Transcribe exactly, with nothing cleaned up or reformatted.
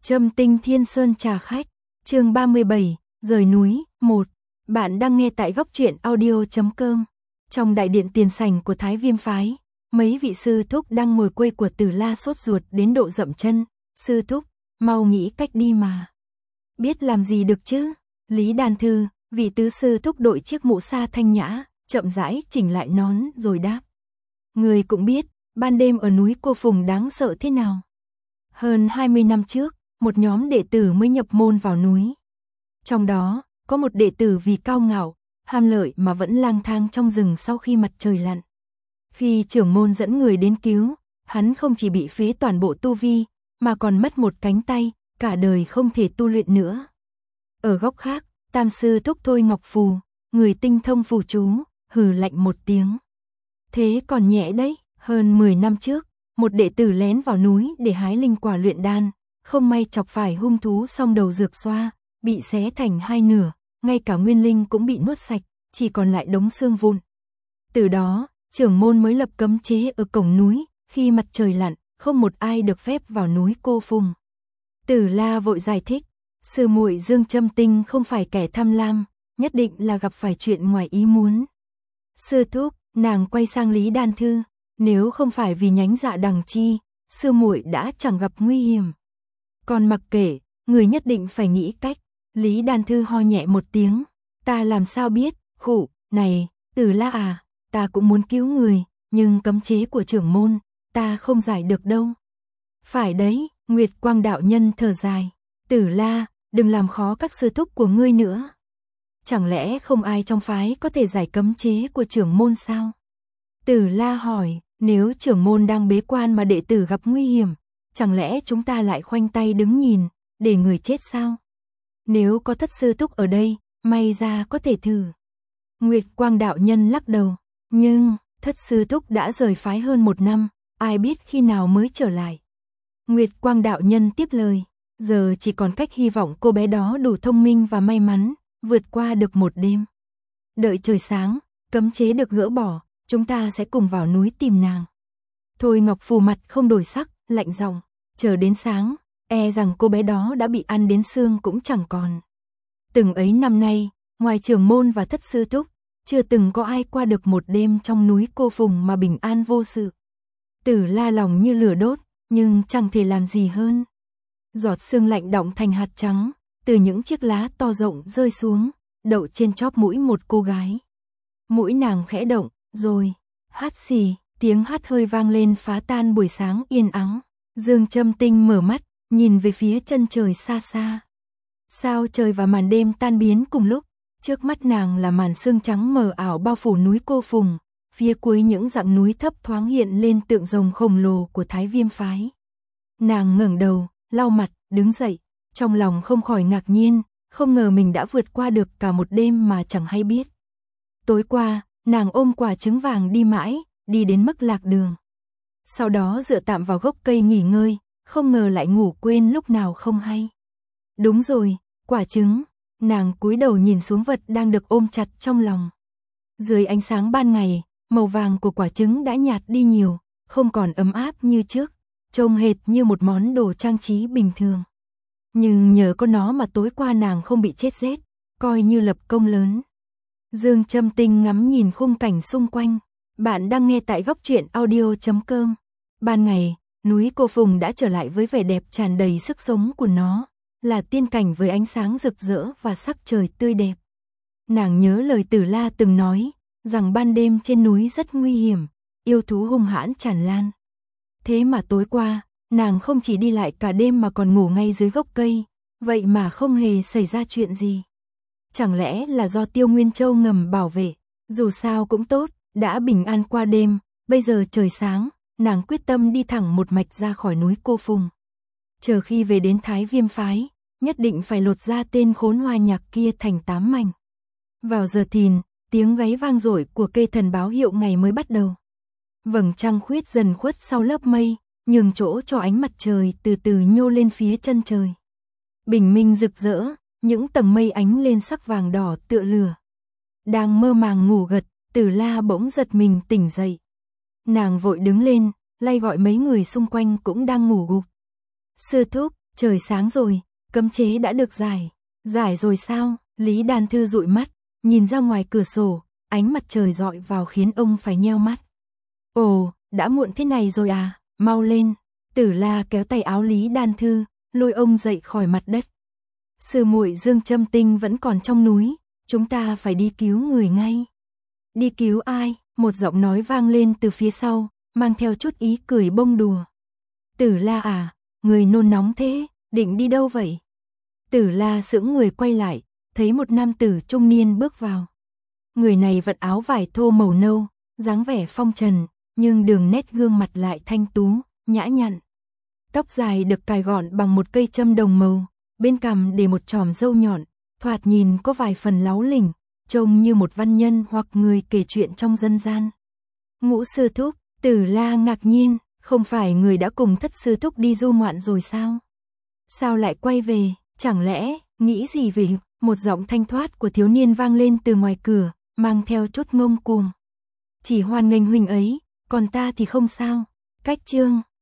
Trâm Tinh Thiên Sơn trà khách, chương ba mươi bảy, rời núi, một. Bạn đang nghe tại góc truyện audio chấm com. Trong đại điện tiền sảnh của Thái Viêm phái, mấy vị sư thúc đang ngồi quây của Tử La sốt ruột đến độ dậm chân. Sư thúc, mau nghĩ cách đi mà. Biết làm gì được chứ? Lý Đan Thư, vị tứ sư thúc đội chiếc mũ sa thanh nhã, chậm rãi chỉnh lại nón rồi đáp. Người cũng biết, ban đêm ở núi Cô Phùng đáng sợ thế nào. Hơn hai mươi năm trước, một nhóm đệ tử mới nhập môn vào núi. Trong đó, có một đệ tử vì cao ngạo, ham lợi mà vẫn lang thang trong rừng sau khi mặt trời lặn. Khi trưởng môn dẫn người đến cứu, hắn không chỉ bị phế toàn bộ tu vi, mà còn mất một cánh tay, cả đời không thể tu luyện nữa. Ở góc khác, tam sư thúc Thôi Ngọc Phù, người tinh thông phù chú, hừ lạnh một tiếng. Thế còn nhẹ đấy, hơn mười năm trước, một đệ tử lén vào núi để hái linh quả luyện đan, không may chọc phải hung thú song đầu dược xoa, bị xé thành hai nửa, ngay cả nguyên linh cũng bị nuốt sạch, chỉ còn lại đống xương vụn. Từ đó, trưởng môn mới lập cấm chế ở cổng núi, khi mặt trời lặn, không một ai được phép vào núi Cô Phùng. Tử La vội giải thích, sư muội Dương Trâm Tinh không phải kẻ tham lam, nhất định là gặp phải chuyện ngoài ý muốn. Sư thúc, nàng quay sang Lý Đan Thư, nếu không phải vì nhánh dạ đằng chi, sư muội đã chẳng gặp nguy hiểm. Còn mặc kệ, người nhất định phải nghĩ cách. Lý Đan Thư ho nhẹ một tiếng, ta làm sao biết, khụ, này, Tử La à, ta cũng muốn cứu người, nhưng cấm chế của trưởng môn, ta không giải được đâu. Phải đấy, Nguyệt Quang đạo nhân thở dài, Tử La, đừng làm khó các sư thúc của ngươi nữa. Chẳng lẽ không ai trong phái có thể giải cấm chế của trưởng môn sao? Tử La hỏi, nếu trưởng môn đang bế quan mà đệ tử gặp nguy hiểm, chẳng lẽ chúng ta lại khoanh tay đứng nhìn, để người chết sao? Nếu có thất sư thúc ở đây, may ra có thể thử. Nguyệt Quang đạo nhân lắc đầu, nhưng, thất sư thúc đã rời phái hơn một năm, ai biết khi nào mới trở lại. Nguyệt Quang đạo nhân tiếp lời, giờ chỉ còn cách hy vọng cô bé đó đủ thông minh và may mắn, vượt qua được một đêm. Đợi trời sáng, cấm chế được gỡ bỏ, chúng ta sẽ cùng vào núi tìm nàng. Thôi Ngọc Phù mặt không đổi sắc, lạnh giọng, chờ đến sáng, e rằng cô bé đó đã bị ăn đến xương cũng chẳng còn. Từng ấy năm nay, ngoài trưởng môn và thất sư thúc, chưa từng có ai qua được một đêm trong núi Cô Phùng mà bình an vô sự. Tử La lòng như lửa đốt, nhưng chẳng thể làm gì hơn. Giọt sương lạnh đọng thành hạt trắng, từ những chiếc lá to rộng rơi xuống, đậu trên chóp mũi một cô gái. Mũi nàng khẽ động, rồi, hát xì, tiếng hát hơi vang lên phá tan buổi sáng yên ắng. Dương Trâm Tinh mở mắt, nhìn về phía chân trời xa xa. Sao trời và màn đêm tan biến cùng lúc, trước mắt nàng là màn sương trắng mờ ảo bao phủ núi Cô Phùng, phía cuối những dặm núi thấp thoáng hiện lên tượng rồng khổng lồ của Thái Viêm phái. Nàng ngẩng đầu, lau mặt, đứng dậy, trong lòng không khỏi ngạc nhiên, không ngờ mình đã vượt qua được cả một đêm mà chẳng hay biết. Tối qua, nàng ôm quả trứng vàng đi mãi, đi đến mức lạc đường. Sau đó dựa tạm vào gốc cây nghỉ ngơi, không ngờ lại ngủ quên lúc nào không hay. Đúng rồi, quả trứng, nàng cúi đầu nhìn xuống vật đang được ôm chặt trong lòng. Dưới ánh sáng ban ngày, màu vàng của quả trứng đã nhạt đi nhiều, không còn ấm áp như trước, trông hệt như một món đồ trang trí bình thường. Nhưng nhờ có nó mà tối qua nàng không bị chết rét, coi như lập công lớn. Dương Trâm Tinh ngắm nhìn khung cảnh xung quanh. Bạn đang nghe tại góc truyện audio chấm com. Ban ngày, núi Cô Phùng đã trở lại với vẻ đẹp tràn đầy sức sống của nó, là tiên cảnh với ánh sáng rực rỡ và sắc trời tươi đẹp. Nàng nhớ lời Tử La từng nói, rằng ban đêm trên núi rất nguy hiểm, yêu thú hung hãn tràn lan. Thế mà tối qua, nàng không chỉ đi lại cả đêm mà còn ngủ ngay dưới gốc cây, vậy mà không hề xảy ra chuyện gì. Chẳng lẽ là do Tiêu Nguyên Châu ngầm bảo vệ, dù sao cũng tốt, đã bình an qua đêm, bây giờ trời sáng, nàng quyết tâm đi thẳng một mạch ra khỏi núi Cô Phùng. Chờ khi về đến Thái Viêm phái, nhất định phải lột ra tên khốn hoa nhạc kia thành tám mảnh. Vào giờ thìn, tiếng gáy vang dội của cây thần báo hiệu ngày mới bắt đầu. Vầng trăng khuyết dần khuất sau lớp mây, nhường chỗ cho ánh mặt trời từ từ nhô lên phía chân trời. Bình minh rực rỡ, những tầng mây ánh lên sắc vàng đỏ tựa lửa. Đang mơ màng ngủ gật, Tử La bỗng giật mình tỉnh dậy. Nàng vội đứng lên, lay gọi mấy người xung quanh cũng đang ngủ gục. Sư thúc, Trời sáng rồi, cấm chế đã được giải. Giải rồi sao? Lý Đan Thư dụi mắt, nhìn ra ngoài cửa sổ, ánh mặt trời rọi vào khiến ông phải nheo mắt. Ồ, đã muộn thế này rồi à, mau lên. Tử La kéo tay áo Lý Đan Thư, lôi ông dậy khỏi mặt đất. Sư muội Dương Châm Tinh vẫn còn trong núi, chúng ta phải đi cứu người ngay. Đi cứu ai? Một giọng nói vang lên từ phía sau, mang theo chút ý cười bông đùa. Tử La à, người nôn nóng thế, định đi đâu vậy? Tử La sững người quay lại, thấy một nam tử trung niên bước vào. Người này vận áo vải thô màu nâu, dáng vẻ phong trần, nhưng đường nét gương mặt lại thanh tú, nhã nhặn. Tóc dài được cài gọn bằng một cây châm đồng màu, bên cằm để một chòm râu nhọn, thoạt nhìn có vài phần láu lỉnh, trông như một văn nhân hoặc người kể chuyện trong dân gian. Ngũ sư thúc, Tử La ngạc nhiên, không phải người đã cùng thất sư thúc đi du ngoạn rồi sao? Sao lại quay về, chẳng lẽ, nghĩ gì về? Một giọng thanh thoát của thiếu niên vang lên từ ngoài cửa, mang theo chút ngông cuồng. Chỉ hoan nghênh huynh ấy, còn ta thì không sao. Cách chương